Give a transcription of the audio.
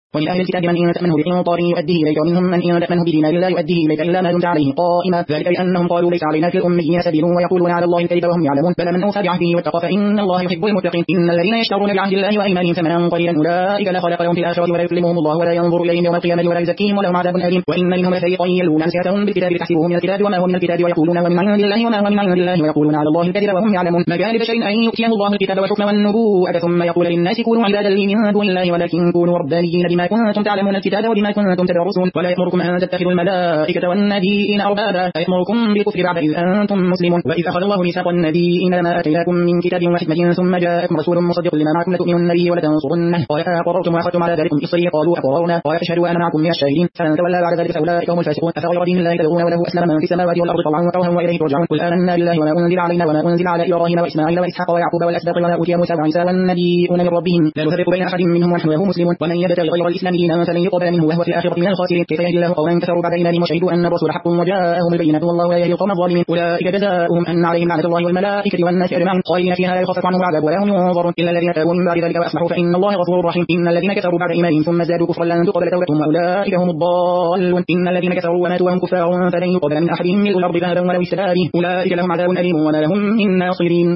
ولأهل الكتاب من إن تأمنه بقنطار يؤديه إليك ومنهم من إن تأمنه بدينار لا يؤديه إليك إلا ما دمت عليه قائما ذلك بأنهم قالوا ليس علينا في الأميين سبيل ويقولون على الله الكذب وهم يعلمون بلى من أوفى بعهده واتقى فإن الله يحب المتقين إن الذين يشترون بعهد الله وأيمانهم ثمنا قليلا أولئك لا خلاق لهم في الآخرة ولا يكلمهم الله ولا ينظر إليهم يوم القيامة ولا يزكيهم ولهم عذاب أليم وإن منهم لفريقا يلوون ألسنتهم بالكتاب لتحسبوه من الكتاب وما هو من الكتاب ويقولون ومن عند الله وما هو من عند الله ويقولون على الله الكذب وهم يعلمون ما كان لبشر أن يؤتيه الله الكتاب والحكم والنبوءة ثم يقول للناس كونوا عبادا لي من دون الله ولكن كونوا ربانيين بما كنتم تعلمون الكتاب وبما كنتم تدرسون ولا يأمركم أن تتخذوا الملائكة والنبيين أربابا أيأمركم بالكفر بعد إذ أنتم مسلمون وإذ أخذ الله ميثاق النبيين لما آتيناكم من كتاب وحكمة ثم جاءكم رسول مصدق لما معكم لتؤمنن به ولتنصرنه قال أقررتم وأخذتم على ذلكم إصري قالوا أقررنا قال فاشهدوا أنا معكم من الشاهدين فمن تولى بعد ذلك فأولئك هم الفاسقون أفغير دين الله تبغون وله أسلم من في السماوات والأرض طوعا وكرها وإليه ترجعون قل آمنا بالله وما أنزل علينا وما أنزل على إبراهيم وإسماعيل وإسحاق ويعقوب والأسباط وما أوتي موسى وعيسى والنبيون من ربهم لا نفرق بين أحد منهم ونحن له مسلمون ومن يبتغي غير الإسلام دينا فلن يقبل منه وهو في الآخرة من الخاسرين كيف يهدي الله قوما كفروا بعد إيمانهم وشهدوا أن الرسول حق وجاءهم البينات والله لا يهدي القوم الظالمين أولئك جزاؤهم أن عليهم لعنة الله والملائكة والناس أجمعين خالدين فيها لا يخفف عنهم العذاب ولا هم ينظرون إلا الذين تابوا من بعد ذلك وأصلحوا فإن الله غفور رحيم إن الذين كفروا بعد إيمانهم ثم زادوا كفرا لن تقبل توبتهم وأولئك هم الضالون إن الذين كفروا وماتوا وهم كفار فلن يقبل من أحدهم ملء الأرض ذهبا ولو اشترى به أولئك لهم عذاب أليم وما لهم من ناصرين